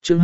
Chương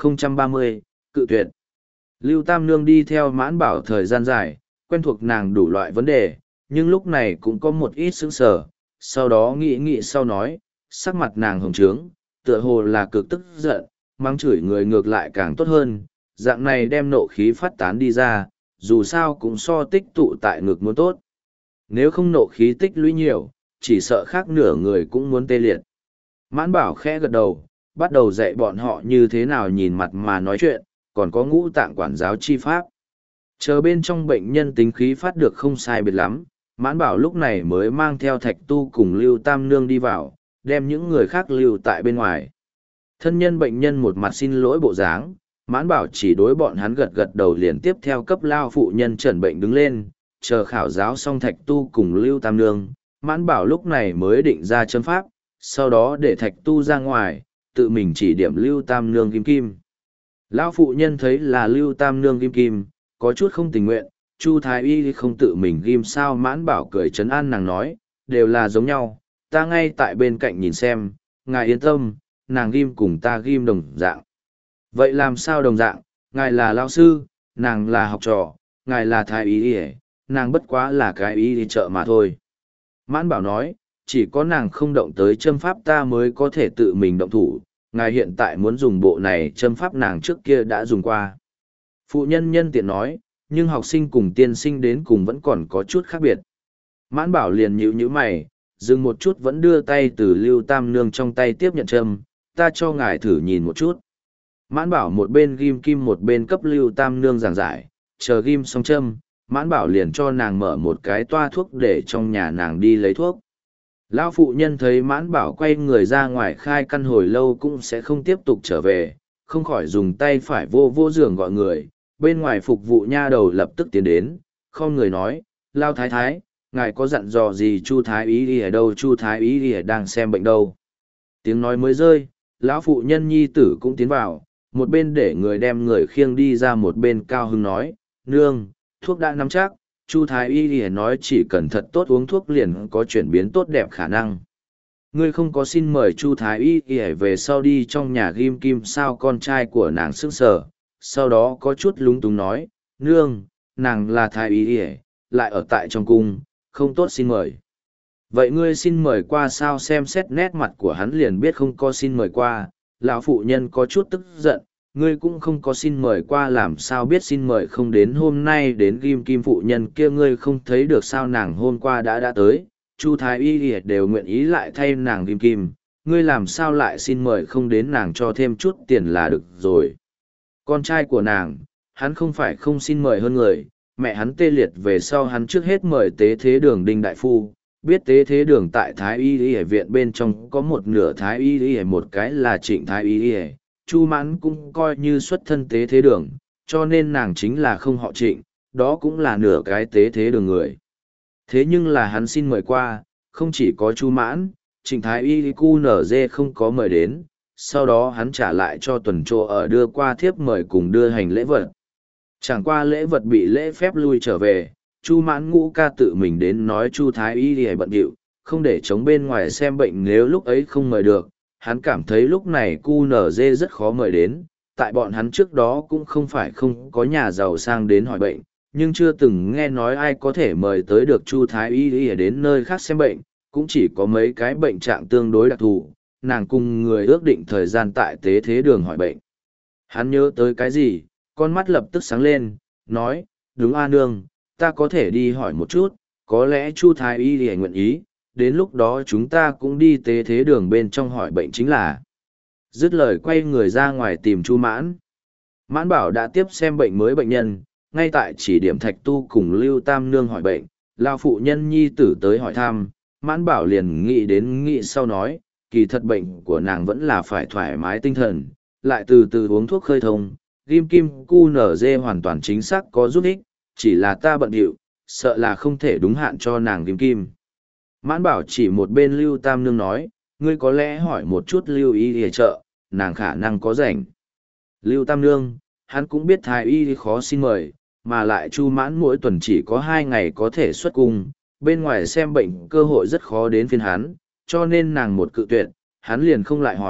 2030, cự tuyệt. Lưu Tam Nương đi theo Mãn Bảo thời gian dài, quen thuộc nàng đủ loại vấn đề, nhưng lúc này cũng có một ít sững sờ, sau đó nghĩ sau nói, sắc mặt nàng hồng trướng, tựa hồ là cực tức giận, mắng chửi người ngược lại càng tốt hơn, dạng này đem nộ khí phát tán đi ra, dù sao cũng so tích tụ tại ngực muốn tốt. Nếu không nộ khí tích lũy nhiều, chỉ sợ khác nửa người cũng muốn tê liệt. Mãn Bảo khẽ gật đầu, bắt đầu dạy bọn họ như thế nào nhìn mặt mà nói chuyện, còn có ngũ tạng quản giáo chi pháp. Chờ bên trong bệnh nhân tính khí phát được không sai biệt lắm, Mãn Bảo lúc này mới mang theo Thạch Tu cùng Lưu Tam Nương đi vào, đem những người khác lưu tại bên ngoài. Thân nhân bệnh nhân một mặt xin lỗi bộ dáng, Mãn Bảo chỉ đối bọn hắn gật gật đầu liền tiếp theo cấp lao phụ nhân trần bệnh đứng lên, chờ khảo giáo xong Thạch Tu cùng Lưu Tam Nương, Mãn Bảo lúc này mới định ra châm pháp, sau đó để Thạch Tu ra ngoài, tự mình chỉ điểm Lưu Tam Nương kim kim. Lão phụ nhân thấy là Lưu Tam Nương kim kim, có chút không tình nguyện, Chu Thái Y không tự mình ghim sao. Mãn Bảo cười trấn an nàng nói, đều là giống nhau, ta ngay tại bên cạnh nhìn xem, ngài yên tâm, nàng ghim cùng ta ghim đồng dạng. Vậy làm sao đồng dạng, ngài là lão sư, nàng là học trò, ngài là Thái Y, nàng bất quá là cái y đi chợ mà thôi. Mãn Bảo nói, chỉ có nàng không động tới châm pháp ta mới có thể tự mình động thủ, ngài hiện tại muốn dùng bộ này châm pháp nàng trước kia đã dùng qua. Phụ nhân nhân tiện nói, nhưng học sinh cùng tiên sinh đến cùng vẫn còn có chút khác biệt. Mãn Bảo liền nhíu mày, dừng một chút vẫn đưa tay từ Lưu Tam Nương trong tay tiếp nhận châm, ta cho ngài thử nhìn một chút. Mãn Bảo một bên ghim kim một bên cấp Lưu Tam Nương giảng giải, chờ ghim xong châm, Mãn Bảo liền cho nàng mở một cái toa thuốc để trong nhà nàng đi lấy thuốc. Lão phụ nhân thấy Mãn Bảo quay người ra ngoài khai căn hồi lâu cũng sẽ không tiếp tục trở về, không khỏi dùng tay phải vô giường gọi người, bên ngoài phục vụ nha đầu lập tức tiến đến, không người nói, Lao Thái Thái, ngài có dặn dò gì Chu Thái Y đi ở đâu, Chu Thái Y đi đang xem bệnh đâu. Tiếng nói mới rơi, lão phụ nhân nhi tử cũng tiến vào, một bên để người đem người khiêng đi ra một bên cao hưng nói, nương, thuốc đã nắm chắc, Chu Thái Y thì nói chỉ cần thật tốt uống thuốc liền có chuyển biến tốt đẹp khả năng. Ngươi không có xin mời Chu Thái Y thì về sau đi trong nhà ghim kim sao. Con trai của nàng sững sờ, sau đó có chút lúng túng nói, nương, nàng là Thái Y thì lại ở tại trong cung, không tốt xin mời. Vậy ngươi xin mời qua sao? Xem xét nét mặt của hắn liền biết không có xin mời qua. Lão phụ nhân có chút tức giận, ngươi cũng không có xin mời qua làm sao biết xin mời không đến hôm nay đến ghim kim. Phụ nhân kia ngươi không thấy được sao, nàng hôm qua đã tới, Chu Thái Y đều nguyện ý lại thay nàng ghim kim, ngươi làm sao lại xin mời không đến, nàng cho thêm chút tiền là được rồi. Con trai của nàng, hắn không phải không xin mời hơn người, mẹ hắn tê liệt về sau hắn trước hết mời Tế Thế Đường Đinh Đại Phu, biết Tế Thế Đường tại Thái Y Y viện bên trong có một nửa Thái Y Y, một cái là Trịnh Thái Y Y. Chu Mãn cũng coi như xuất thân Tế Thế Đường, cho nên nàng chính là không họ Trịnh, đó cũng là nửa cái Tế Thế Đường người. Thế nhưng là hắn xin mời qua, không chỉ có Chu Mãn, Trịnh Thái Y QNZ không có mời đến, sau đó hắn trả lại cho tuần trô ở đưa qua thiếp mời cùng đưa hành lễ vật. Chẳng qua lễ vật bị lễ phép lui trở về, Chu Mãn Ngũ ca tự mình đến nói Chu Thái Y thì bận điệu, không để chống bên ngoài xem bệnh, nếu lúc ấy không mời được, hắn cảm thấy lúc này QNZ rất khó mời đến, tại bọn hắn trước đó cũng không phải không có nhà giàu sang đến hỏi bệnh, nhưng chưa từng nghe nói ai có thể mời tới được Chu Thái Y đến nơi khác xem bệnh, cũng chỉ có mấy cái bệnh trạng tương đối đặc thù, nàng cùng người ước định thời gian tại Tế Thế Đường hỏi bệnh. Hắn nhớ tới cái gì, con mắt lập tức sáng lên, nói, đúng a nương, ta có thể đi hỏi một chút, có lẽ Chu Thái Y thì nguyện ý, đến lúc đó chúng ta cũng đi Tế Thế Đường bên trong hỏi bệnh chính là. Dứt lời quay người ra ngoài tìm Chu Mãn. Mãn Bảo đã tiếp xem bệnh mới bệnh nhân, ngay tại chỉ điểm Thạch Tu cùng Lưu Tam Nương hỏi bệnh, lao phụ nhân nhi tử tới hỏi thăm, Mãn Bảo liền nghĩ sau nói, kỳ thật bệnh của nàng vẫn là phải thoải mái tinh thần, lại từ từ uống thuốc khơi thông, ghim kim QNZ hoàn toàn chính xác có giúp ích, chỉ là ta bận điệu, sợ là không thể đúng hạn cho nàng ghim kim. Mãn Bảo chỉ một bên Lưu Tam Nương nói, ngươi có lẽ hỏi một chút Lưu Y để trợ, nàng khả năng có rảnh. Lưu Tam Nương, hắn cũng biết Thái Y khó xin mời, mà lại Chu Mãn mỗi tuần chỉ có 2 ngày có thể xuất cung, bên ngoài xem bệnh cơ hội rất khó đến phiên hắn, cho nên nàng một cự tuyệt, hắn liền không lại hỏi,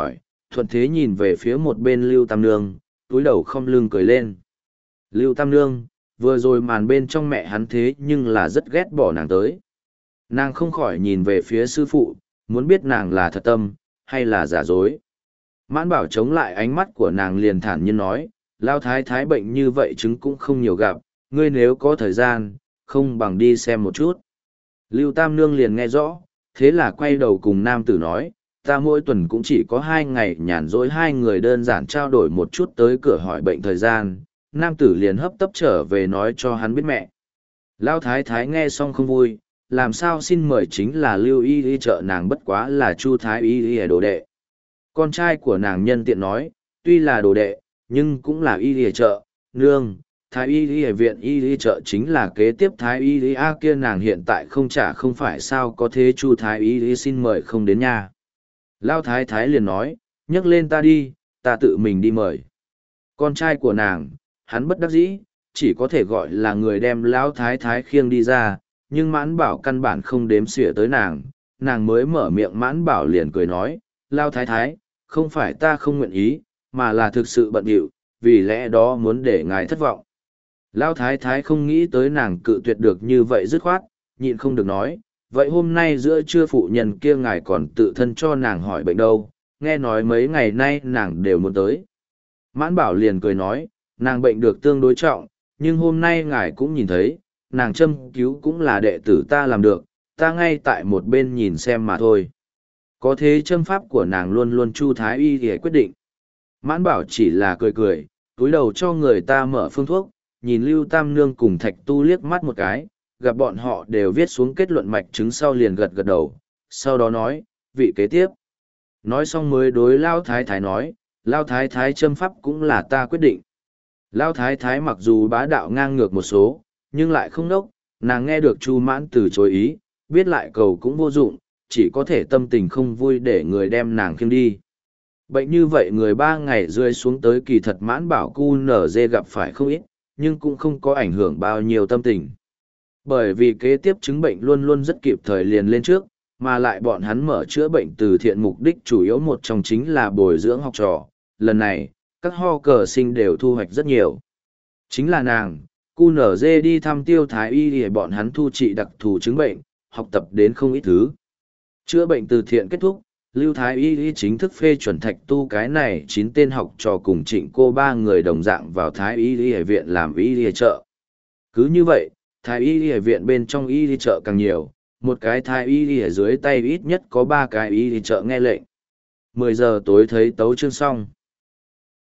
thuận thế nhìn về phía một bên Lưu Tam Nương, túi đầu không lưng cười lên. Lưu Tam Nương, vừa rồi màn bên trong mẹ hắn thế nhưng là rất ghét bỏ nàng tới. Nàng không khỏi nhìn về phía sư phụ, muốn biết nàng là thật tâm, hay là giả dối. Mãn Bảo chống lại ánh mắt của nàng liền thản nhiên nói, Lao Thái Thái bệnh như vậy chứng cũng không nhiều gặp, ngươi nếu có thời gian, không bằng đi xem một chút. Lưu Tam Nương liền nghe rõ, thế là quay đầu cùng nam tử nói, ta mỗi tuần cũng chỉ có 2 ngày nhàn rỗi, hai người đơn giản trao đổi một chút tới cửa hỏi bệnh thời gian. Nam tử liền hấp tấp trở về nói cho hắn biết mẹ. Lao Thái Thái nghe xong không vui, làm sao xin mời chính là Lưu Y Y trợ nàng, bất quá là Chu Thái Y Y đồ đệ. Con trai của nàng nhân tiện nói, tuy là đồ đệ, nhưng cũng là Y Y trợ, nương. Thái Y Y viện Y Y trợ chính là kế tiếp Thái Y Y kia, nàng hiện tại không trả không phải sao có thế. Chu Thái Y Y xin mời không đến nhà. Lao Thái Thái liền nói, nhấc lên ta đi, ta tự mình đi mời. Con trai của nàng, hắn bất đắc dĩ, chỉ có thể gọi là người đem Lão Thái Thái khiêng đi ra, nhưng Mãn Bảo căn bản không đếm xỉa tới nàng. Nàng mới mở miệng, Mãn Bảo liền cười nói, Lao Thái Thái, không phải ta không nguyện ý, mà là thực sự bận rộn, vì lẽ đó muốn để ngài thất vọng. Lao Thái Thái không nghĩ tới nàng cự tuyệt được như vậy dứt khoát, nhịn không được nói, vậy hôm nay giữa trưa phụ nhân kia ngài còn tự thân cho nàng hỏi bệnh đâu, nghe nói mấy ngày nay nàng đều muốn tới. Mãn Bảo liền cười nói, nàng bệnh được tương đối trọng, nhưng hôm nay ngài cũng nhìn thấy, nàng châm cứu cũng là đệ tử ta làm được, ta ngay tại một bên nhìn xem mà thôi. Có thế châm pháp của nàng luôn luôn Chu Thái Y thì quyết định. Mãn Bảo chỉ là cười cười, túi đầu cho người ta mở phương thuốc, nhìn Lưu Tam Nương cùng Thạch Tu liếc mắt một cái, gặp bọn họ đều viết xuống kết luận mạch chứng sau liền gật gật đầu, sau đó nói, vị kế tiếp. Nói xong mới đối Lao Thái Thái nói, Lao Thái Thái châm pháp cũng là ta quyết định. Lao Thái Thái mặc dù bá đạo ngang ngược một số, nhưng lại không nốc, nàng nghe được Chu Mãn từ chối ý, biết lại cầu cũng vô dụng, chỉ có thể tâm tình không vui để người đem nàng khiêng đi. Bệnh như vậy người 3 ngày rơi xuống tới, kỳ thật Mãn Bảo cu nở dê gặp phải không ít, nhưng cũng không có ảnh hưởng bao nhiêu tâm tình. Bởi vì kế tiếp chứng bệnh luôn luôn rất kịp thời liền lên trước, mà lại bọn hắn mở chữa bệnh từ thiện mục đích chủ yếu một trong chính là bồi dưỡng học trò. Lần này, các ho cờ sinh đều thu hoạch rất nhiều. Chính là nàng, cu nở dê đi thăm Tiêu Thái Y để bọn hắn thu trị đặc thù chứng bệnh, học tập đến không ít thứ. Chữa bệnh từ thiện kết thúc, Lưu Thái Y chính thức phê chuẩn Thạch Tu cái này 9 tên học trò cùng Trịnh Cô 3 người đồng dạng vào Thái Y viện làm y trợ. Cứ như vậy, Thái Y viện bên trong y trợ càng nhiều, một cái Thái Y ở dưới tay ít nhất có 3 cái y trợ nghe lệnh. 10 giờ tối thấy tấu chương xong.